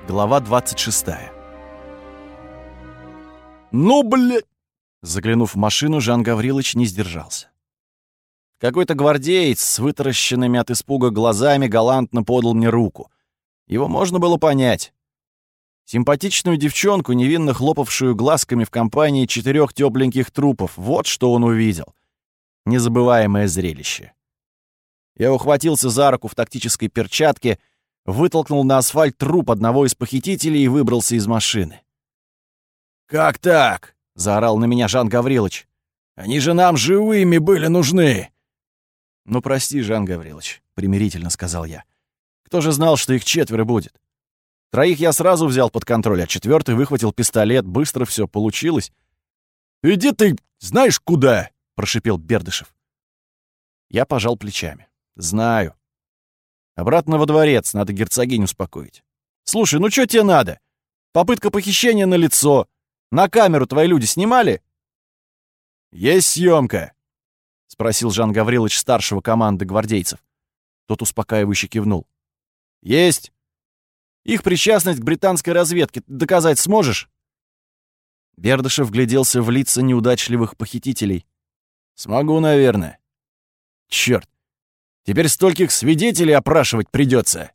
Глава 26. «Ну, блядь!» Заглянув в машину, Жан Гаврилович не сдержался. Какой-то гвардеец с вытаращенными от испуга глазами галантно подал мне руку. Его можно было понять. Симпатичную девчонку, невинно хлопавшую глазками в компании 4 тёпленьких трупов, вот что он увидел. Незабываемое зрелище. Я ухватился за руку в тактической перчатке, вытолкнул на асфальт труп одного из похитителей и выбрался из машины. «Как так?» — заорал на меня Жан Гаврилович. «Они же нам живыми были нужны!» «Ну, прости, Жан Гаврилович», — примирительно сказал я. «Кто же знал, что их 4 будет? 3 я сразу взял под контроль, а 4 выхватил пистолет. Быстро все получилось». «Иди ты знаешь куда!» — прошипел Бердышев. Я пожал плечами. «Знаю. Обратно во дворец, надо герцогиню успокоить. Слушай, ну что тебе надо? Попытка похищения налицо. На камеру твои люди снимали?» «Есть съемка», — спросил Жан Гаврилович старшего команды гвардейцев. Тот успокаивающе кивнул. «Есть. Их причастность к британской разведке доказать сможешь?» Бердышев гляделся в лица неудачливых похитителей. «Смогу, наверное. Чёрт. Теперь стольких свидетелей опрашивать придется.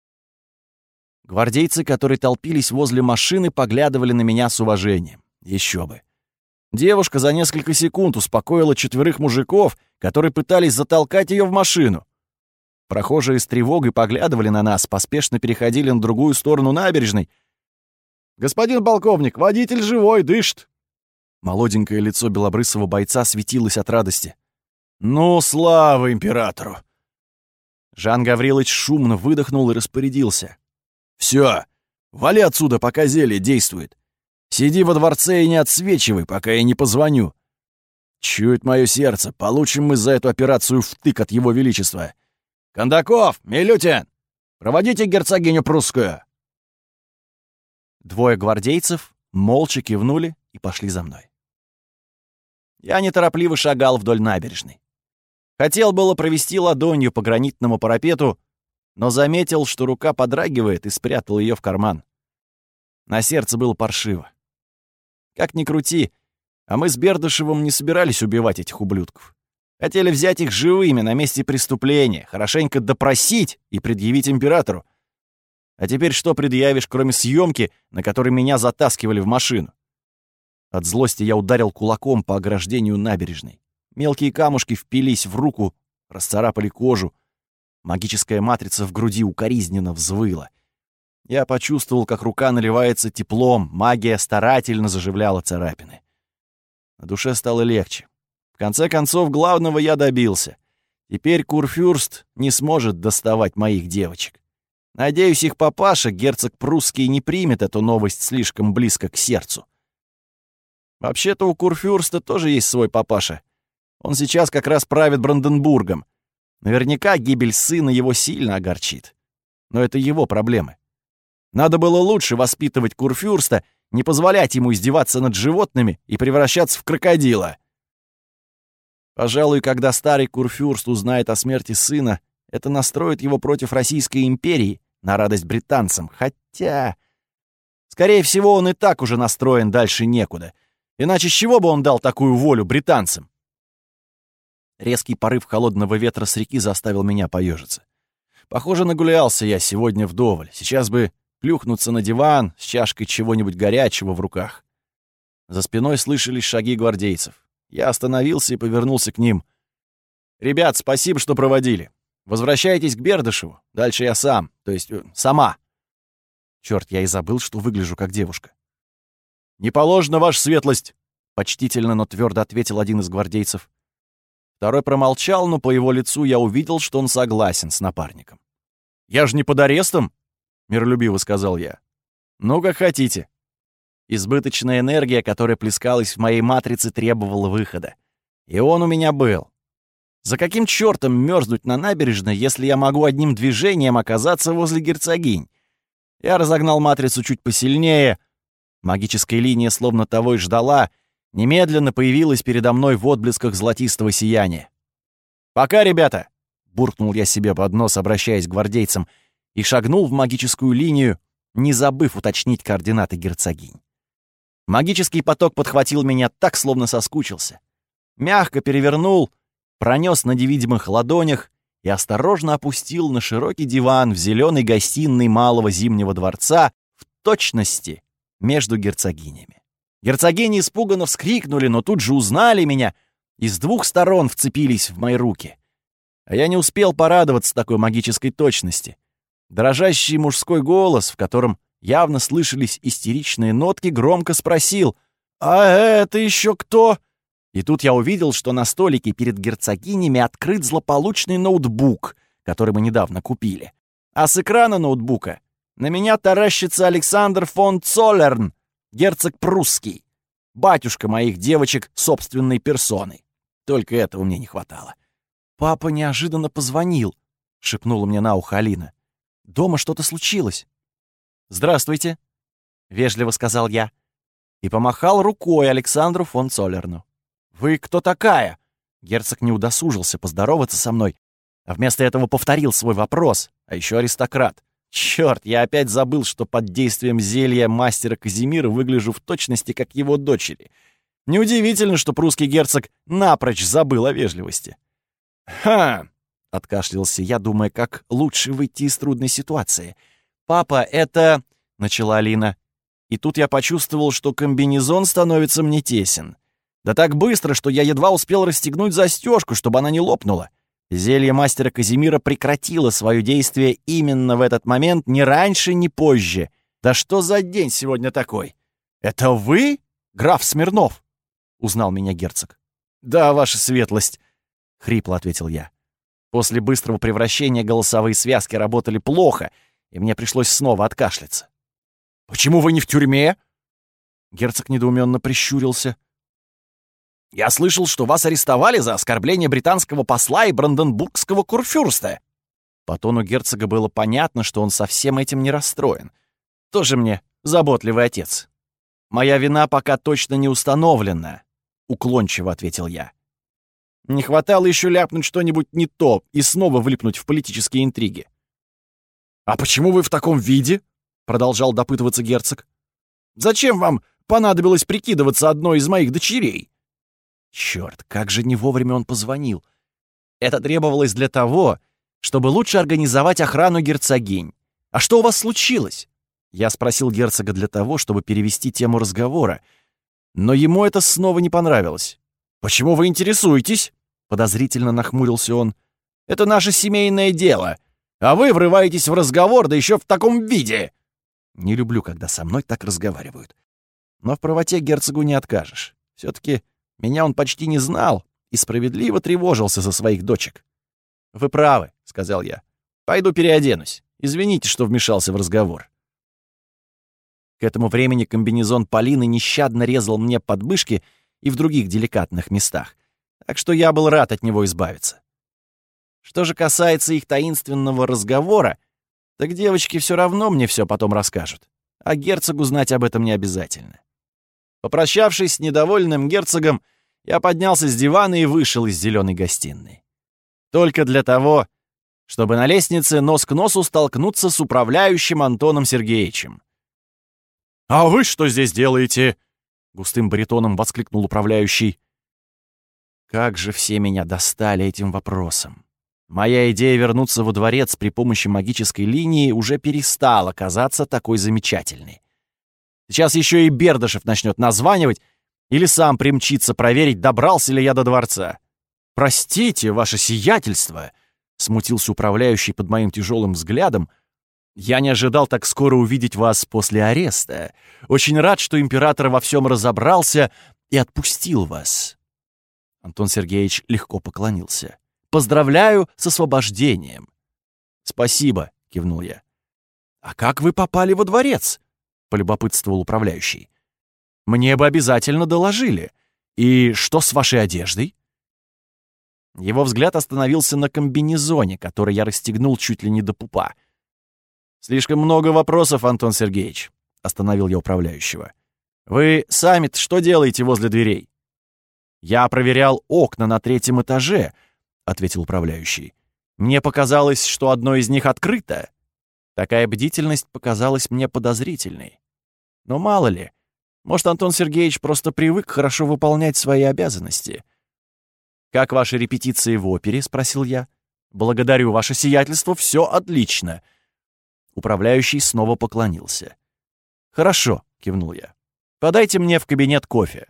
Гвардейцы, которые толпились возле машины, поглядывали на меня с уважением. Еще бы. Девушка за несколько секунд успокоила 4 мужиков, которые пытались затолкать ее в машину. Прохожие с тревогой поглядывали на нас, поспешно переходили на другую сторону набережной. «Господин полковник, водитель живой, дышит!» Молоденькое лицо белобрысого бойца светилось от радости. «Ну, слава императору!» Жан Гаврилович шумно выдохнул и распорядился. «Всё, вали отсюда, пока зелье действует. Сиди во дворце и не отсвечивай, пока я не позвоню. Чует мое сердце, получим мы за эту операцию втык от его величества. Кондаков, Милютин, проводите герцогиню прусскую!» 2 гвардейцев молча кивнули и пошли за мной. Я неторопливо шагал вдоль набережной. Хотел было провести ладонью по гранитному парапету, но заметил, что рука подрагивает, и спрятал ее в карман. На сердце было паршиво. Как ни крути, а мы с Бердышевым не собирались убивать этих ублюдков. Хотели взять их живыми на месте преступления, хорошенько допросить и предъявить императору. А теперь что предъявишь, кроме съемки, на которой меня затаскивали в машину? От злости я ударил кулаком по ограждению набережной. Мелкие камушки впились в руку, расцарапали кожу. Магическая матрица в груди укоризненно взвыла. Я почувствовал, как рука наливается теплом, магия старательно заживляла царапины. На душе стало легче. В конце концов, главного я добился. Теперь Курфюрст не сможет доставать моих девочек. Надеюсь, их папаша, герцог прусский, не примет эту новость слишком близко к сердцу. Вообще-то у Курфюрста тоже есть свой папаша. Он сейчас как раз правит Бранденбургом. Наверняка гибель сына его сильно огорчит. Но это его проблемы. Надо было лучше воспитывать Курфюрста, не позволять ему издеваться над животными и превращаться в крокодила. Пожалуй, когда старый Курфюрст узнает о смерти сына, это настроит его против Российской империи на радость британцам. Хотя, скорее всего, он и так уже настроен дальше некуда. Иначе с чего бы он дал такую волю британцам? Резкий порыв холодного ветра с реки заставил меня поежиться. Похоже, нагулялся я сегодня вдоволь. Сейчас бы плюхнуться на диван с чашкой чего-нибудь горячего в руках. За спиной слышались шаги гвардейцев. Я остановился и повернулся к ним. «Ребят, спасибо, что проводили. Возвращайтесь к Бердышеву. Дальше я сам, то есть сама». Чёрт, я и забыл, что выгляжу как девушка. «Не положено, ваша светлость!» — почтительно, но твердо ответил один из гвардейцев. Второй промолчал, но по его лицу я увидел, что он согласен с напарником. «Я же не под арестом!» — миролюбиво сказал я. «Ну, как хотите». Избыточная энергия, которая плескалась в моей матрице, требовала выхода. И он у меня был. За каким чёртом мёрзнуть на набережной, если я могу одним движением оказаться возле герцогинь? Я разогнал матрицу чуть посильнее. Магическая линия словно того и ждала, немедленно появилась передо мной в отблесках золотистого сияния. «Пока, ребята!» — буркнул я себе под нос, обращаясь к гвардейцам, и шагнул в магическую линию, не забыв уточнить координаты герцогинь. Магический поток подхватил меня так, словно соскучился. Мягко перевернул, пронес на невидимых ладонях и осторожно опустил на широкий диван в зеленой гостиной малого Зимнего дворца в точности между герцогинями. Герцогини испуганно вскрикнули, но тут же узнали меня и с двух сторон вцепились в мои руки. А я не успел порадоваться такой магической точности. Дрожащий мужской голос, в котором явно слышались истеричные нотки, громко спросил: «А это еще кто?» И тут я увидел, что на столике перед герцогинями открыт злополучный ноутбук, который мы недавно купили. А с экрана ноутбука на меня таращится Александр фон Цоллерн, герцог прусский, батюшка моих девочек собственной персоной. Только этого мне не хватало. «Папа неожиданно позвонил», — шепнула мне на ухо Алина. «Дома что-то случилось». «Здравствуйте», — вежливо сказал я и помахал рукой Александру фон Цоллерну. «Вы кто такая?» Герцог не удосужился поздороваться со мной, а вместо этого повторил свой вопрос, а еще аристократ. Черт, я опять забыл, что под действием зелья мастера Казимира выгляжу в точности, как его дочери. Неудивительно, что прусский герцог напрочь забыл о вежливости. «Ха!» — откашлялся я, думая, как лучше выйти из трудной ситуации. «Папа, это...» — начала Алина. И тут я почувствовал, что комбинезон становится мне тесен. Да так быстро, что я едва успел расстегнуть застежку, чтобы она не лопнула. Зелье мастера Казимира прекратило свое действие именно в этот момент, ни раньше, ни позже. Да что за день сегодня такой? «Это вы, граф Смирнов?» — узнал меня герцог. «Да, ваша светлость», — хрипло ответил я. После быстрого превращения голосовые связки работали плохо, и мне пришлось снова откашляться. «Почему вы не в тюрьме?» Герцог недоуменно прищурился. «Я слышал, что вас арестовали за оскорбление британского посла и бранденбургского курфюрста». По тону герцога было понятно, что он совсем этим не расстроен. Тоже мне заботливый отец. «Моя вина пока точно не установлена», — уклончиво ответил я. Не хватало еще ляпнуть что-нибудь не то и снова влипнуть в политические интриги. «А почему вы в таком виде?» — продолжал допытываться герцог. «Зачем вам понадобилось прикидываться одной из моих дочерей?» Черт, как же не вовремя он позвонил. Это требовалось для того, чтобы лучше организовать охрану герцогинь. «А что у вас случилось?» Я спросил герцога для того, чтобы перевести тему разговора, но ему это снова не понравилось. «Почему вы интересуетесь?» — подозрительно нахмурился он. «Это наше семейное дело, а вы врываетесь в разговор, да еще в таком виде!» Не люблю, когда со мной так разговаривают. Но в правоте герцогу не откажешь. Все-таки меня он почти не знал и справедливо тревожился за своих дочек. «Вы правы», — сказал я. «Пойду переоденусь. Извините, что вмешался в разговор». К этому времени комбинезон Полины нещадно резал мне подмышки и в других деликатных местах, так что я был рад от него избавиться. Что же касается их таинственного разговора, так девочки все равно мне все потом расскажут, а герцогу знать об этом не обязательно. Попрощавшись с недовольным герцогом, я поднялся с дивана и вышел из зеленой гостиной. Только для того, чтобы на лестнице нос к носу столкнуться с управляющим Антоном Сергеевичем. «А вы что здесь делаете?» — густым баритоном воскликнул управляющий. Как же все меня достали этим вопросом. Моя идея вернуться во дворец при помощи магической линии уже перестала казаться такой замечательной. Сейчас еще и Бердышев начнет названивать или сам примчится проверить, добрался ли я до дворца. «Простите, ваше сиятельство», — смутился управляющий под моим тяжелым взглядом. «Я не ожидал так скоро увидеть вас после ареста. Очень рад, что император во всем разобрался и отпустил вас». Антон Сергеевич легко поклонился. «Поздравляю с освобождением». «Спасибо», — кивнул я. «А как вы попали во дворец?» — полюбопытствовал управляющий. «Мне бы обязательно доложили. И что с вашей одеждой?» Его взгляд остановился на комбинезоне, который я расстегнул чуть ли не до пупа. «Слишком много вопросов, Антон Сергеевич», — остановил я управляющего. «Вы сами-то что делаете возле дверей?» «Я проверял окна на 3-м этаже», — ответил управляющий. «Мне показалось, что одно из них открыто». Такая бдительность показалась мне подозрительной. Но мало ли, может, Антон Сергеевич просто привык хорошо выполнять свои обязанности. «Как ваши репетиции в опере?» — спросил я. «Благодарю, ваше сиятельство, все отлично». Управляющий снова поклонился. «Хорошо», — кивнул я. «Подайте мне в кабинет кофе».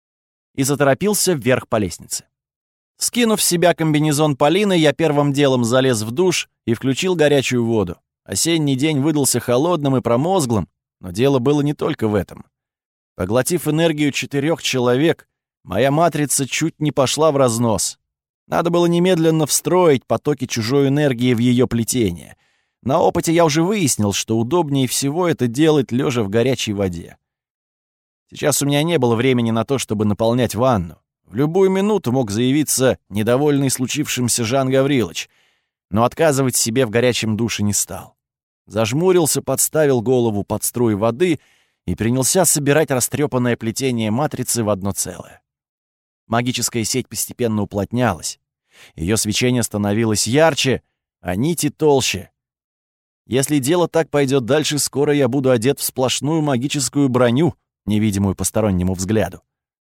И заторопился вверх по лестнице. Скинув с себя комбинезон Полины, я первым делом залез в душ и включил горячую воду. Осенний день выдался холодным и промозглым, но дело было не только в этом. Поглотив энергию 4 человек, моя матрица чуть не пошла в разнос. Надо было немедленно встроить потоки чужой энергии в ее плетение. На опыте я уже выяснил, что удобнее всего это делать лежа в горячей воде. Сейчас у меня не было времени на то, чтобы наполнять ванну. В любую минуту мог заявиться недовольный случившимся Жан Гаврилович, но отказывать себе в горячем душе не стал. Зажмурился, подставил голову под струи воды и принялся собирать растрепанное плетение матрицы в одно целое. Магическая сеть постепенно уплотнялась. Ее свечение становилось ярче, а нити толще. Если дело так пойдет дальше, скоро я буду одет в сплошную магическую броню, невидимую постороннему взгляду.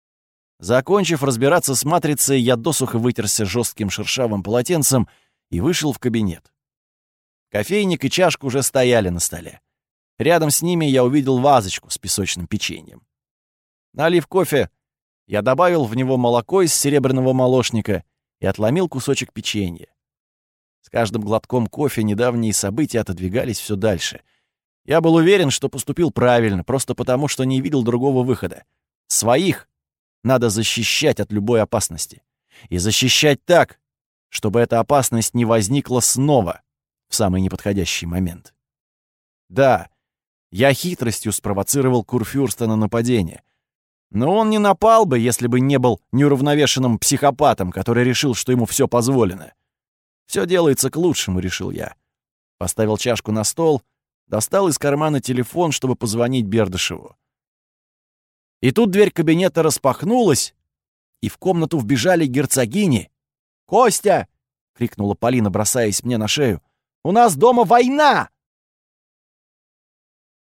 Закончив разбираться с матрицей, я досуха вытерся жестким шершавым полотенцем и вышел в кабинет. Кофейник и чашка уже стояли на столе. Рядом с ними я увидел вазочку с песочным печеньем. Налив кофе, я добавил в него молоко из серебряного молочника и отломил кусочек печенья. С каждым глотком кофе недавние события отодвигались все дальше. Я был уверен, что поступил правильно, просто потому, что не видел другого выхода. Своих надо защищать от любой опасности. И защищать так, чтобы эта опасность не возникла снова в самый неподходящий момент. Да, я хитростью спровоцировал Курфюрста на нападение. Но он не напал бы, если бы не был неуравновешенным психопатом, который решил, что ему все позволено. Все делается к лучшему, решил я. Поставил чашку на стол, достал из кармана телефон, чтобы позвонить Бердышеву. И тут дверь кабинета распахнулась, и в комнату вбежали герцогини. «Костя!» — крикнула Полина, бросаясь мне на шею. «У нас дома война!»